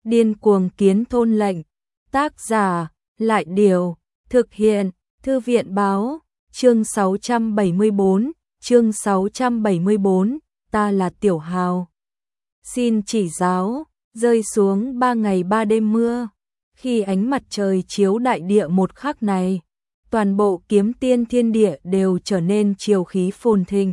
Điên cuồng kiến thôn lệnh. Tác giả, Lại Điều. Thực hiện, Thư viện báo. Chương 674, chương 674, ta là Tiểu Hào. Xin chỉ giáo, rơi xuống 3 ngày 3 đêm mưa. Khi ánh mặt trời chiếu đại địa một khắc này, toàn bộ Kiếm Tiên thiên địa đều trở nên chiều khí phồn thịnh.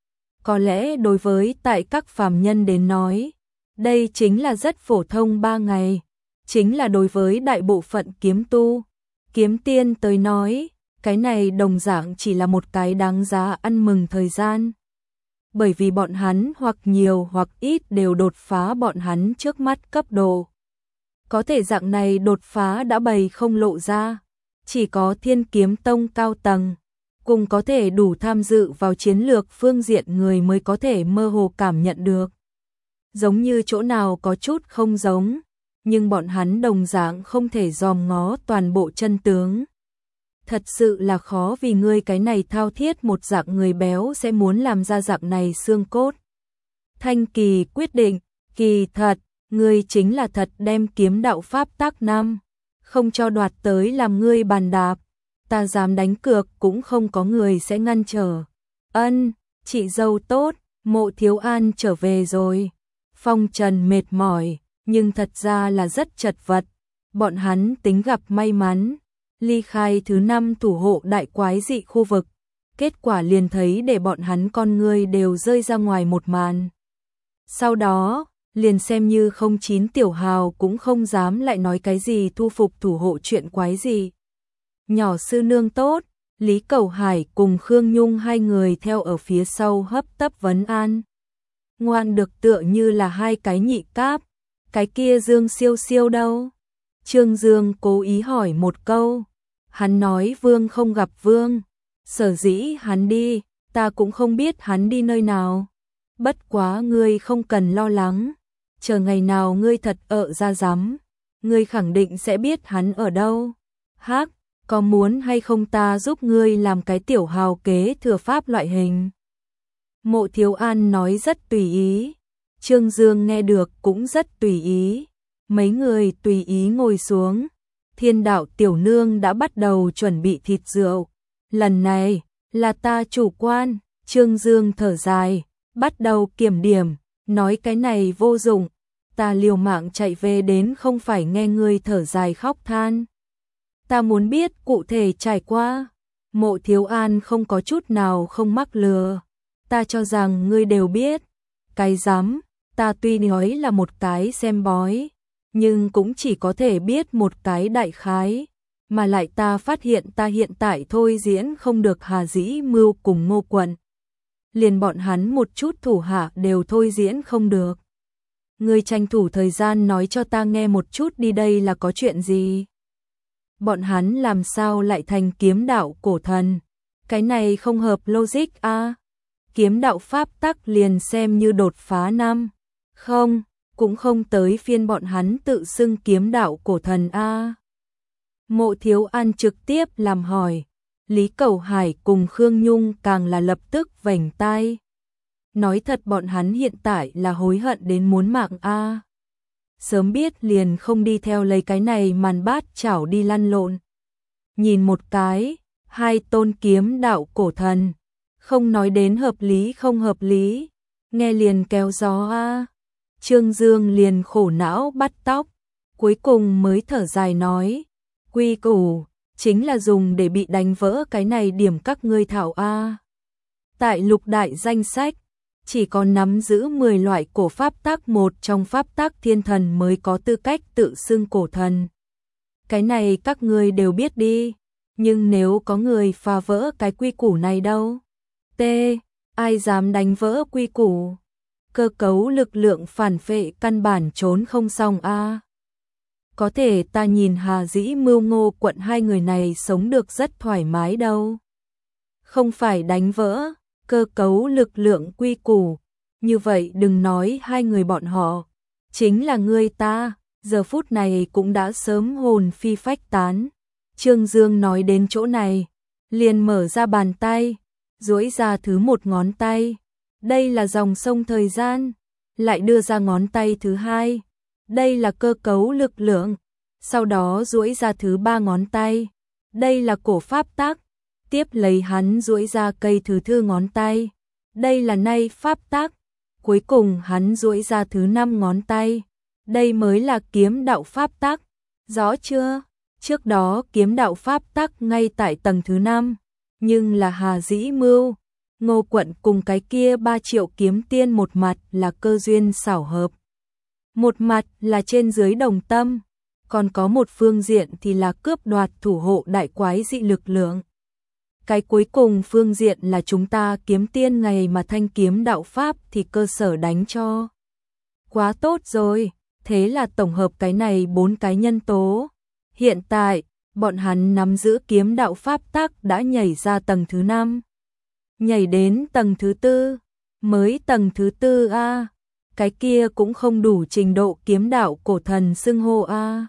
Có lẽ đối với tại các phàm nhân đến nói, đây chính là rất phổ thông 3 ngày, chính là đối với đại bộ phận kiếm tu, kiếm tiên tới nói, cái này đồng dạng chỉ là một cái đáng giá ăn mừng thời gian. Bởi vì bọn hắn hoặc nhiều hoặc ít đều đột phá bọn hắn trước mắt cấp độ. Có thể dạng này đột phá đã bày không lộ ra, chỉ có Thiên Kiếm Tông cao tầng, cùng có thể đủ tham dự vào chiến lược phương diện người mới có thể mơ hồ cảm nhận được. Giống như chỗ nào có chút không giống, nhưng bọn hắn đồng dạng không thể dòm ngó toàn bộ chân tướng. Thật sự là khó vì ngươi cái này thao thiết một dạng người béo sẽ muốn làm ra dạng này xương cốt. Thanh Kỳ quyết định, kỳ thật, ngươi chính là thật đem kiếm đạo pháp tác năm, không cho đoạt tới làm ngươi bàn đạp, ta dám đánh cược cũng không có người sẽ ngăn trở. Ân, chị dâu tốt, Mộ Thiếu An trở về rồi. Phong Trần mệt mỏi, nhưng thật ra là rất chật vật, bọn hắn tính gặp may mắn, ly khai thứ 5 thủ hộ đại quái dị khu vực, kết quả liền thấy để bọn hắn con ngươi đều rơi ra ngoài một màn. Sau đó, liền xem như 09 Tiểu Hào cũng không dám lại nói cái gì thu phục thủ hộ chuyện quái gì. Nhỏ sư nương tốt, Lý Cầu Hải cùng Khương Nhung hai người theo ở phía sau hấp tấp vấn an. Ngoan được tựa như là hai cái nhị cáp, cái kia Dương Siêu Siêu đâu? Trương Dương cố ý hỏi một câu, hắn nói Vương không gặp Vương, sở dĩ hắn đi, ta cũng không biết hắn đi nơi nào. Bất quá ngươi không cần lo lắng, chờ ngày nào ngươi thật ở ra rắm, ngươi khẳng định sẽ biết hắn ở đâu. Hắc, có muốn hay không ta giúp ngươi làm cái tiểu hào kế thừa pháp loại hình? Mộ Thiếu An nói rất tùy ý, Trương Dương nghe được cũng rất tùy ý. Mấy người tùy ý ngồi xuống, Thiên Đạo tiểu nương đã bắt đầu chuẩn bị thịt rượu. Lần này, là ta chủ quan, Trương Dương thở dài, bắt đầu kiểm điểm, nói cái này vô dụng, ta liều mạng chạy về đến không phải nghe ngươi thở dài khóc than. Ta muốn biết cụ thể trải qua. Mộ Thiếu An không có chút nào không mắc lừa, ta cho rằng ngươi đều biết. Cái dám, ta tuy nói là một cái xem bói, nhưng cũng chỉ có thể biết một cái đại khái, mà lại ta phát hiện ta hiện tại thôi diễn không được Hà Dĩ Mưu cùng Ngô Quận. Liền bọn hắn một chút thủ hạ đều thôi diễn không được. Ngươi tranh thủ thời gian nói cho ta nghe một chút đi, đây là có chuyện gì? Bọn hắn làm sao lại thành kiếm đạo cổ thần? Cái này không hợp logic a. Kiếm đạo pháp tắc liền xem như đột phá năm. Không, cũng không tới phiên bọn hắn tự xưng kiếm đạo cổ thần a. Mộ Thiếu An trực tiếp làm hỏi, Lý Cầu Hải cùng Khương Nhung càng là lập tức vành tai. Nói thật bọn hắn hiện tại là hối hận đến muốn mạng a. Sớm biết liền không đi theo lấy cái này màn bát chảo đi lăn lộn. Nhìn một cái, hai tôn kiếm đạo cổ thần, không nói đến hợp lý không hợp lý, nghe liền kéo gió a. Trương Dương liền khổ não bắt tóc, cuối cùng mới thở dài nói, quy củ chính là dùng để bị đánh vỡ cái này điểm các ngươi thảo a. Tại lục đại danh sách, chỉ có nắm giữ 10 loại cổ pháp tắc một trong pháp tắc thiên thần mới có tư cách tự xưng cổ thần. Cái này các ngươi đều biết đi, nhưng nếu có người phá vỡ cái quy củ này đâu? T. Ai dám đánh vỡ quy củ? Cơ cấu lực lượng phản vệ căn bản trốn không xong a. Có thể ta nhìn Hà Dĩ Mưu Ngô Quận hai người này sống được rất thoải mái đâu. Không phải đánh vỡ cơ cấu lực lượng quy củ, như vậy đừng nói hai người bọn họ, chính là ngươi ta, giờ phút này cũng đã sớm hồn phi phách tán. Trương Dương nói đến chỗ này, liền mở ra bàn tay, duỗi ra thứ một ngón tay, đây là dòng sông thời gian, lại đưa ra ngón tay thứ hai, Đây là cơ cấu lực lượng. Sau đó duỗi ra thứ 3 ngón tay. Đây là cổ pháp tắc. Tiếp lấy hắn duỗi ra cây thứ tư ngón tay. Đây là nay pháp tắc. Cuối cùng hắn duỗi ra thứ 5 ngón tay. Đây mới là kiếm đạo pháp tắc. Rõ chưa? Trước đó kiếm đạo pháp tắc ngay tại tầng thứ 5, nhưng là Hà Dĩ Mưu, Ngô Quận cùng cái kia 3 triệu kiếm tiên một mặt là cơ duyên xảo hợp. Một mặt là trên dưới đồng tâm, còn có một phương diện thì là cướp đoạt thủ hộ đại quái dị lực lượng. Cái cuối cùng phương diện là chúng ta kiếm tiên ngày mà thanh kiếm đạo pháp thì cơ sở đánh cho. Quá tốt rồi, thế là tổng hợp cái này 4 cái nhân tố. Hiện tại, bọn hắn nắm giữ kiếm đạo pháp tắc đã nhảy ra tầng thứ 5. Nhảy đến tầng thứ 4, mới tầng thứ 4 a, cái kia cũng không đủ trình độ kiếm đạo cổ thần xưng hô a.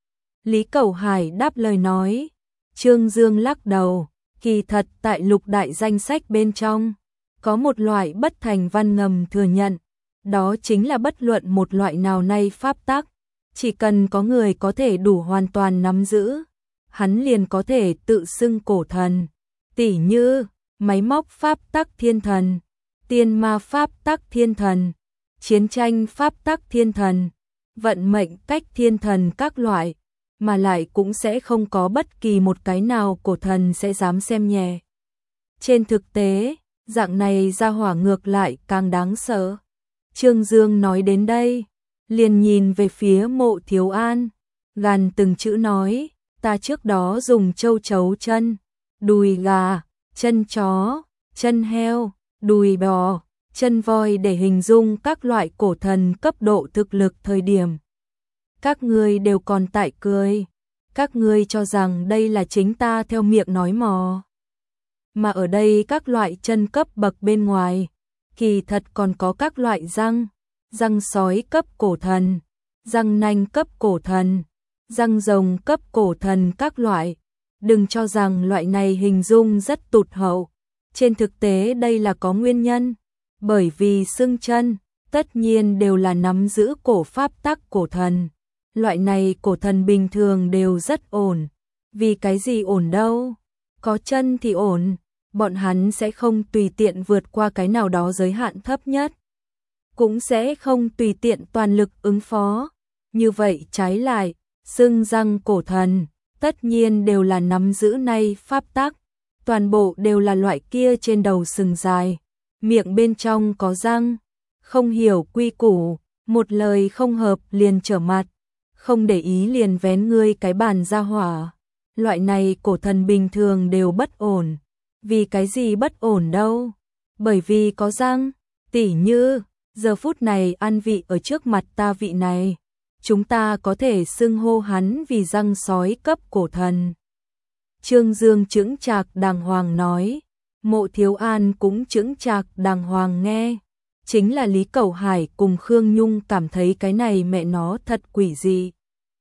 Lý Cẩu Hải đáp lời nói, Trương Dương lắc đầu, kỳ thật tại lục đại danh sách bên trong, có một loại bất thành văn ngầm thừa nhận, đó chính là bất luận một loại nào nay pháp tắc, chỉ cần có người có thể đủ hoàn toàn nắm giữ, hắn liền có thể tự xưng cổ thần, tỉ như máy móc pháp tắc thiên thần, tiên ma pháp tắc thiên thần, chiến tranh pháp tắc thiên thần, vận mệnh cách thiên thần các loại, mà lại cũng sẽ không có bất kỳ một cái nào cổ thần sẽ dám xem nhẹ. Trên thực tế, dạng này ra hỏa ngược lại càng đáng sợ. Trương Dương nói đến đây, liền nhìn về phía Mộ Thiếu An, gàn từng chữ nói, ta trước đó dùng châu chấu chân, đùi gà, chân chó, chân heo, đùi bò, chân voi để hình dung các loại cổ thần cấp độ thực lực thời điểm. Các ngươi đều còn tại cười, các ngươi cho rằng đây là chính ta theo miệng nói mò. Mà ở đây các loại chân cấp bậc bên ngoài, kỳ thật còn có các loại răng, răng sói cấp cổ thần, răng nanh cấp cổ thần, răng rồng cấp cổ thần các loại. Đừng cho rằng loại này hình dung rất tụt hậu, trên thực tế đây là có nguyên nhân, bởi vì xương chân, tất nhiên đều là nắm giữ cổ pháp tắc cổ thần. Loại này cổ thần bình thường đều rất ổn, vì cái gì ổn đâu, có chân thì ổn, bọn hắn sẽ không tùy tiện vượt qua cái nào đó giới hạn thấp nhất, cũng sẽ không tùy tiện toàn lực ứng phó. Như vậy trái lại, xương răng cổ thần, tất nhiên đều là nắm giữ nay pháp tắc, toàn bộ đều là loại kia trên đầu sừng dài, miệng bên trong có răng, không hiểu quy củ, một lời không hợp liền trở mặt, không để ý liền vén ngươi cái bàn ra hỏa. Loại này cổ thần bình thường đều bất ổn. Vì cái gì bất ổn đâu? Bởi vì có răng, tỉ như, giờ phút này ăn vị ở trước mặt ta vị này, chúng ta có thể xưng hô hắn vì răng sói cấp cổ thần. Trương Dương chững chạc đàng hoàng nói, Mộ Thiếu An cũng chững chạc đàng hoàng nghe. Chính là Lý Cẩu Hải cùng Khương Nhung cảm thấy cái này mẹ nó thật quỷ dị.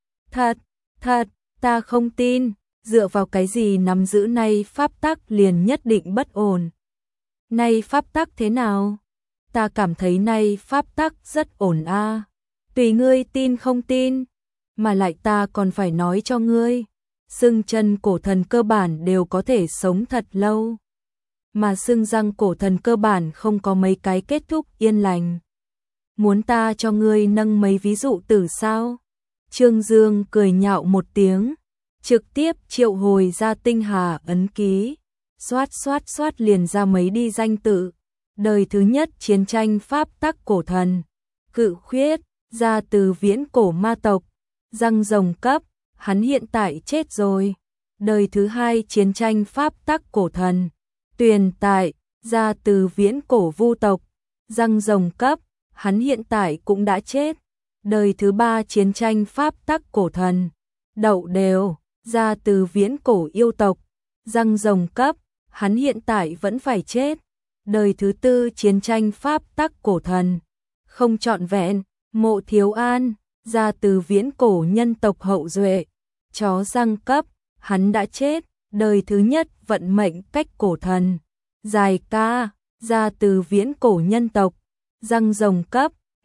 Thật, ta không tin, dựa vào cái gì nắm giữ nay pháp tắc liền nhất định bất ổn. Nay pháp tắc thế nào? Ta cảm thấy nay pháp tắc rất ổn a. Tùy ngươi tin không tin, mà lại ta còn phải nói cho ngươi, xương chân cổ thần cơ bản đều có thể sống thật lâu. Mà xương răng cổ thần cơ bản không có mấy cái kết thúc yên lành. Muốn ta cho ngươi nâng mấy ví dụ từ sao? Trương Dương cười nhạo một tiếng, trực tiếp triệu hồi ra tinh hà ấn ký, xoát liền ra mấy đi danh tự. Đời thứ nhất chiến tranh pháp tắc cổ thần, Cự Khuyết, ra từ viễn cổ ma tộc, răng rồng cấp, hắn hiện tại chết rồi. Đời thứ hai chiến tranh pháp tắc cổ thần, Tuyền Tại, ra từ viễn cổ vu tộc, răng rồng cấp, hắn hiện tại cũng đã chết. Đời thứ ba chiến tranh pháp tắc cổ thần, Đậu Đều, ra từ viễn cổ yêu tộc, răng rồng cấp, hắn hiện tại vẫn phải chết. Đời thứ tư chiến tranh pháp tắc cổ thần, Không Trọn Vẹn, Mộ Thiếu An, ra từ viễn cổ nhân tộc hậu duệ, chó răng cấp, hắn đã chết. Đời thứ nhất vận mệnh cách cổ thần, Dài Ca, ra từ viễn cổ nhân tộc, răng rồng cấp,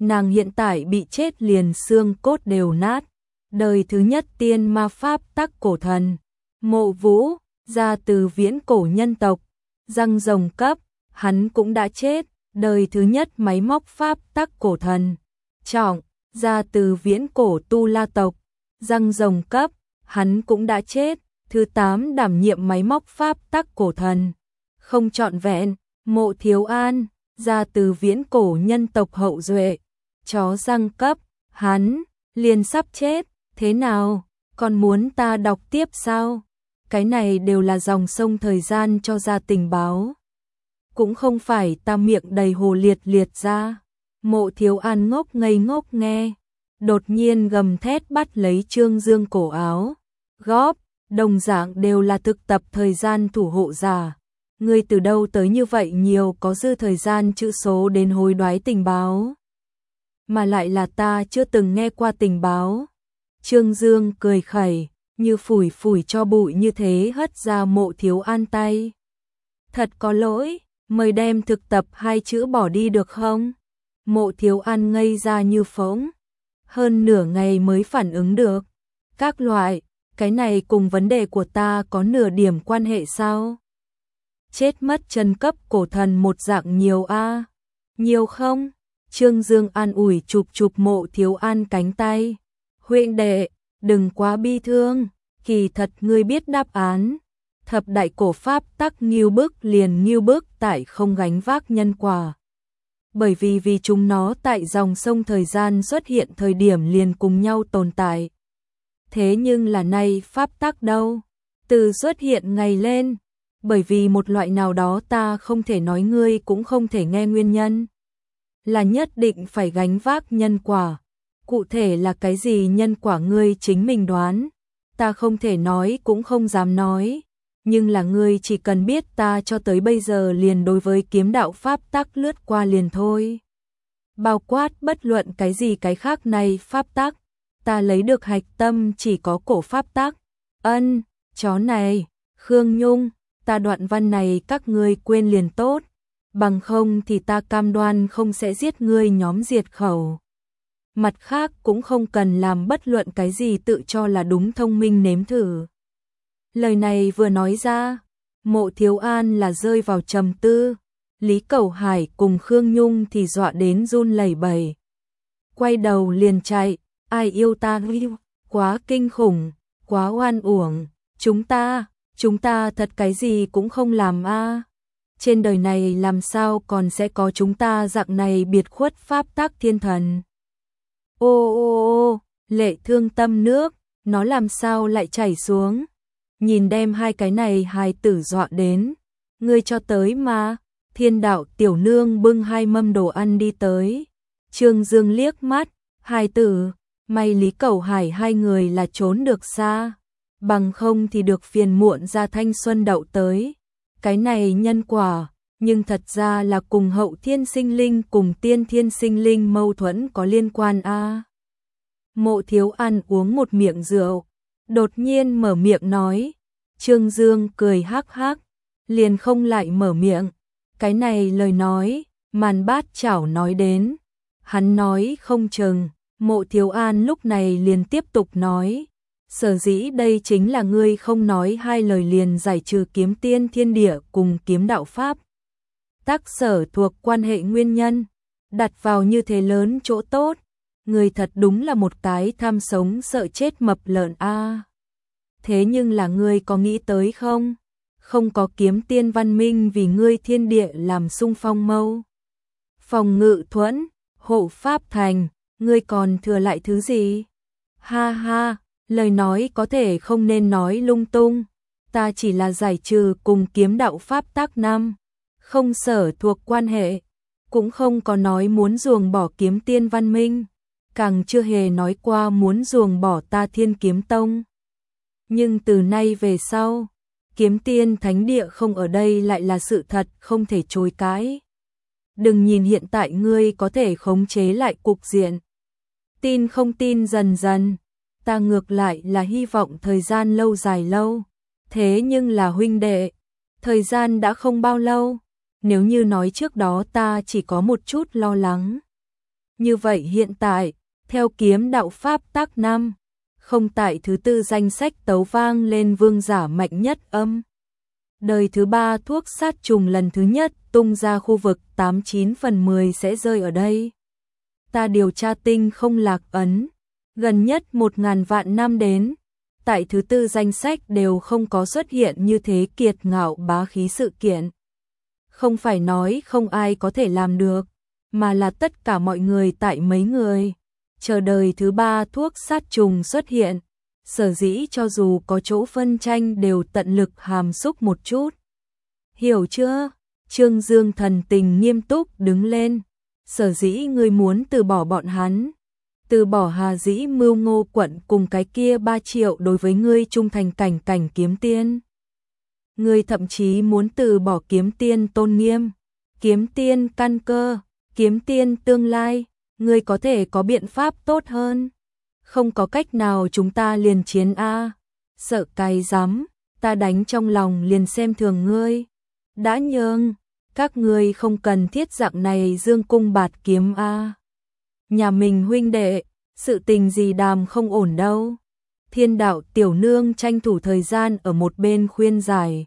nàng hiện tại bị chết liền xương cốt đều nát. Đời thứ nhất tiên ma pháp tắc cổ thần, Mộ Vũ, ra từ viễn cổ nhân tộc, răng rồng cấp, hắn cũng đã chết. Đời thứ nhất máy móc pháp tắc cổ thần, Trọng, ra từ viễn cổ tu la tộc, răng rồng cấp, hắn cũng đã chết. Thứ 8 đảm nhiệm máy móc pháp tắc cổ thần, không trọn vẹn, Mộ Thiếu An, ra từ viễn cổ nhân tộc hậu duệ, chó răng cấp, hắn liền sắp chết. Thế nào, còn muốn ta đọc tiếp sao? Cái này đều là dòng sông thời gian cho ra tình báo. Cũng không phải ta miệng đầy hồ liệt liệt ra. Mộ Thiếu An ngốc ngây ngốc nghe. Đột nhiên gầm thét bắt lấy Trương Dương cổ áo. Góp, đồng dạng đều là thực tập thời gian thủ hộ giả. Ngươi từ đâu tới như vậy nhiều có dư thời gian chữ số đến hối đoái tình báo. Mà lại là ta chưa từng nghe qua tình báo. Trương Dương cười khẩy, như phủi phủi cho bụi như thế hất ra Mộ Thiếu An tay. Thật có lỗi, mời đem thực tập 2 chữ bỏ đi được không? Mộ Thiếu An ngây ra như phỗng, hơn nửa ngày mới phản ứng được. Các loại, cái này cùng vấn đề của ta có nửa điểm quan hệ sao? Chết mất chân cấp cổ thần một dạng nhiều a, nhiều không? Trương Dương an ủi chụp chụp Mộ Thiếu An cánh tay. Huynh đệ, đừng quá bi thương, kỳ thật ngươi biết đáp án. Thập đại cổ pháp tắc nghiêu bức liền nghiêu bức tại không gánh vác nhân quả. Bởi vì chúng nó tại dòng sông thời gian xuất hiện thời điểm liền cùng nhau tồn tại. Thế nhưng là nay pháp tắc đâu? Từ xuất hiện ngày lên, bởi vì một loại nào đó ta không thể nói ngươi cũng không thể nghe nguyên nhân. Là nhất định phải gánh vác nhân quả. Cụ thể là cái gì nhân quả ngươi chính mình đoán. Ta không thể nói cũng không dám nói. Nhưng là ngươi chỉ cần biết ta cho tới bây giờ liền đối với kiếm đạo pháp tắc lướt qua liền thôi. Bao quát bất luận cái gì cái khác này pháp tắc. Ta lấy được hạch tâm chỉ có cổ pháp tắc. Ân, chó này, Khương Nhung, ta đoạn văn này các ngươi quên liền tốt. Bằng không thì ta cam đoan không sẽ giết ngươi nhóm diệt khẩu. Mặt khác cũng không cần làm bất luận cái gì tự cho là đúng thông minh nếm thử. Lời này vừa nói ra, Mộ Thiếu An là rơi vào trầm tư. Lý Cẩu Hải cùng Khương Nhung thì dọa đến run lẩy bẩy. Quay đầu liền chạy, ai yêu ta yêu, quá kinh khủng, quá oan uổng. Chúng ta thật cái gì cũng không làm a. Trên đời này làm sao còn sẽ có chúng ta dạng này biệt khuất pháp tắc thiên thần. Ô ô ô, lệ thương tâm nước, nó làm sao lại chảy xuống. Nhìn đem hai cái này hài tử dọa đến. Ngươi cho tới mà. Thiên đạo tiểu nương bưng 2 mâm đồ ăn đi tới. Trương Dương liếc mắt, hài tử, may Lý Cẩu Hải 2 người là trốn được xa. Bằng không thì được phiền muộn ra thanh xuân đậu tới. Cái này nhân quả, nhưng thật ra là cùng hậu thiên sinh linh cùng tiên thiên sinh linh mâu thuẫn có liên quan a. Mộ Thiếu An uống một miệng rượu, đột nhiên mở miệng nói. Trương Dương cười hắc hắc, liền không lại mở miệng. Cái này lời nói, Màn Bát Chảo nói đến. Hắn nói không chừng, Mộ Thiếu An lúc này liền tiếp tục nói. Sở dĩ đây chính là ngươi không nói 2 lời liền giải trừ kiếm tiên thiên địa cùng kiếm đạo pháp. Tác sở thuộc quan hệ nguyên nhân, đặt vào như thế lớn chỗ tốt. Người thật đúng là một cái tham sống sợ chết mập lợn a. Thế nhưng là ngươi có nghĩ tới không? Không có kiếm tiên văn minh vì ngươi thiên địa làm sung phong mâu. Phòng ngự thuẫn, hộ pháp thành, ngươi còn thừa lại thứ gì? Ha ha, lời nói có thể không nên nói lung tung. Ta chỉ là giải trừ cùng kiếm đạo pháp tác năm. Không sở thuộc quan hệ. Cũng không có nói muốn ruồng bỏ kiếm tiên văn minh. Càng chưa hề nói qua muốn ruồng bỏ ta Thiên Kiếm Tông. Nhưng từ nay về sau, kiếm tiên thánh địa không ở đây lại là sự thật không thể chối cãi. Đừng nhìn hiện tại ngươi có thể khống chế lại cục diện. Tin không tin dần dần, ta ngược lại là hy vọng thời gian lâu dài lâu. Thế nhưng là huynh đệ, thời gian đã không bao lâu, nếu như nói trước đó ta chỉ có một chút lo lắng. Như vậy hiện tại, theo kiếm đạo pháp tác 5, không tại thứ tư danh sách tấu vang lên vương giả mạnh nhất âm. Đời thứ 3 thuốc sát trùng lần thứ nhất tung ra khu vực 89/10 sẽ rơi ở đây. Ta điều tra tinh không lạc ấn, gần nhất 1000 vạn năm đến, tại thứ tư danh sách đều không có xuất hiện như thế kiệt ngạo bá khí sự kiện. Không phải nói không ai có thể làm được, mà là tất cả mọi người tại mấy người chờ đời thứ 3 thuốc sát trùng xuất hiện. Sở dĩ cho dù có chỗ phân tranh đều tận lực hàm xúc một chút. Hiểu chưa? Trương Dương thần tình nghiêm túc đứng lên. Sở dĩ ngươi muốn từ bỏ bọn hắn, từ bỏ Hà Dĩ Mưu Ngô Quận cùng cái kia 3 triệu đối với ngươi trung thành cảnh kiếm tiên. Ngươi thậm chí muốn từ bỏ kiếm tiên tôn nghiêm, kiếm tiên căn cơ, kiếm tiên tương lai, ngươi có thể có biện pháp tốt hơn. Không có cách nào chúng ta liền chiến a. Sợ cái rắm, ta đánh trong lòng liền xem thường ngươi. Đã nhường, các ngươi không cần thiết dạng này dương cung bạt kiếm a. Nhà mình huynh đệ, sự tình gì đàm không ổn đâu. Thiên đạo tiểu nương tranh thủ thời gian ở một bên khuyên giải.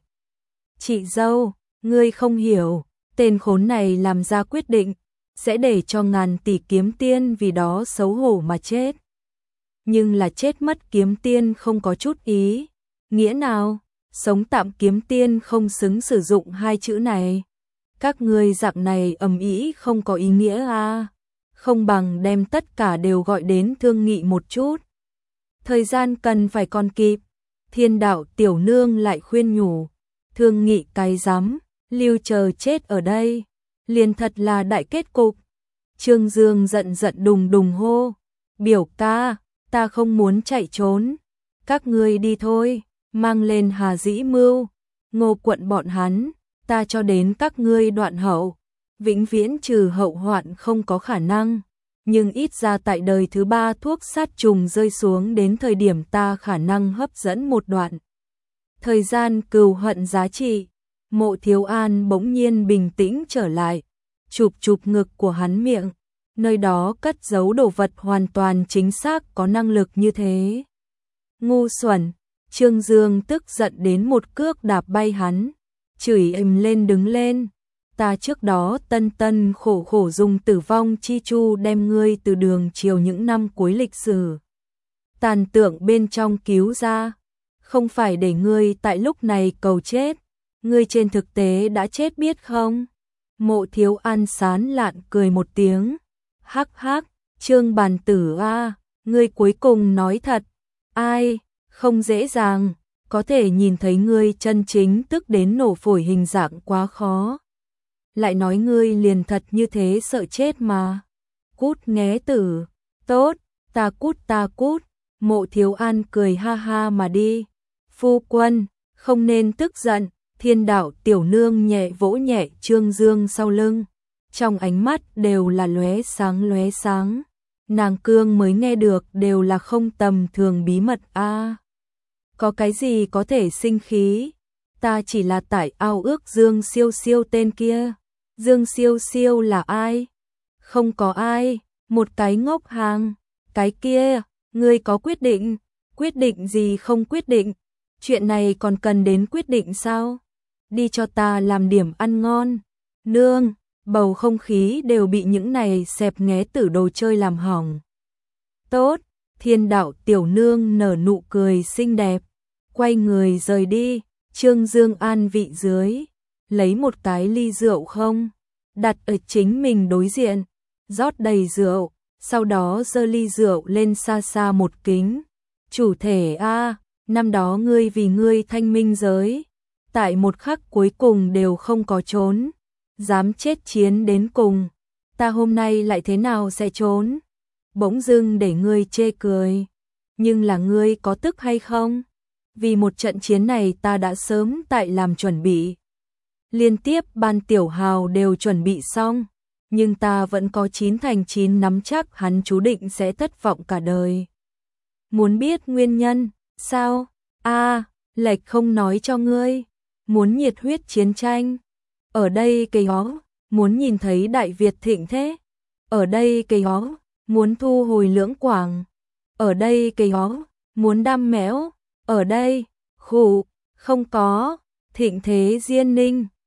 Chị dâu, ngươi không hiểu, tên khốn này làm ra quyết định, sẽ để cho ngàn tỷ kiếm tiên vì đó xấu hổ mà chết. Nhưng là chết mất kiếm tiên không có chút ý nghĩa nào, sống tạm kiếm tiên không xứng sử dụng hai chữ này. Các ngươi dạng này ầm ĩ không có ý nghĩa à, không bằng đem tất cả đều gọi đến thương nghị một chút. Thời gian cần phải còn kịp. Thiên đạo tiểu nương lại khuyên nhủ, thương nghị cái rắm, lưu chờ chết ở đây, liền thật là đại kết cục. Trương Dương giận giận đùng đùng hô, biểu ca, ta không muốn chạy trốn, các ngươi đi thôi, mang lên Hà Dĩ Mưu, Ngô Quận bọn hắn, ta cho đến các ngươi đoạn hậu, vĩnh viễn trừ hậu hoạn không có khả năng, nhưng ít ra tại đời thứ 3 thuốc sát trùng rơi xuống đến thời điểm ta khả năng hấp dẫn một đoạn. Thời gian cừu hận giá trị. Mộ Thiếu An bỗng nhiên bình tĩnh trở lại, chụp ngực của hắn miệng, nơi đó cất giấu đồ vật hoàn toàn chính xác có năng lực như thế. Ngu xuẩn, Trương Dương tức giận đến một cước đạp bay hắn, chửi ầm lên đứng lên. Ta trước đó tân khổ dùng tử vong chi chu đem ngươi từ đường chiều những năm cuối lịch sử tàn tượng bên trong cứu ra, không phải để ngươi tại lúc này cầu chết, ngươi trên thực tế đã chết biết không? Mộ Thiếu An sán lạn cười một tiếng, hắc hắc, Trương bàn tử a, ngươi cuối cùng nói thật, ai, không dễ dàng, có thể nhìn thấy ngươi chân chính tức đến nổ phổi hình dạng quá khó. Lại nói ngươi liền thật như thế sợ chết mà. Cút nghé tử, tốt, ta cút, Mộ Thiếu An cười ha ha mà đi. Phu quân, không nên tức giận. Thiên đạo tiểu nương nhẹ vỗ nhẹ Trương Dương sau lưng, trong ánh mắt đều là lóe sáng. Nàng cương mới nghe được đều là không tầm thường bí mật a. Có cái gì có thể sinh khí? Ta chỉ là tại ao ước Dương Siêu tên kia. Dương Siêu là ai? Không có ai, một cái ngốc hàng. Cái kia, ngươi có quyết định? Quyết định gì không quyết định? Chuyện này còn cần đến quyết định sao? Đi cho ta làm điểm ăn ngon. Nương, bầu không khí đều bị những này xẹp nghé tử đồ chơi làm hỏng. Tốt, thiên đạo tiểu nương nở nụ cười xinh đẹp, quay người rời đi. Trương Dương an vị dưới, lấy một cái ly rượu không, đặt ở chính mình đối diện, rót đầy rượu, sau đó giơ ly rượu lên xa xa một kính. Chủ thể a, năm đó ngươi vì ngươi thanh minh giới, tại một khắc cuối cùng đều không có trốn, dám chết chiến đến cùng, ta hôm nay lại thế nào sẽ trốn? Bỗng dưng để ngươi chê cười, nhưng là ngươi có tức hay không? Vì một trận chiến này ta đã sớm tại làm chuẩn bị. Liên tiếp ban tiểu hào đều chuẩn bị xong, nhưng ta vẫn có 9/9 nắm chắc hắn chú định sẽ thất vọng cả đời. Muốn biết nguyên nhân, sao? Lệch không nói cho ngươi. Muốn nhiệt huyết chiến tranh. Ở đây cái ó, muốn nhìn thấy Đại Việt thịnh thế. ở đây cây ó, muốn thu hồi Lưỡng Quảng, ở đây cây ó, muốn đăm mẽo, ở đây, khụ, không có, Thịnh Thế Diên Ninh.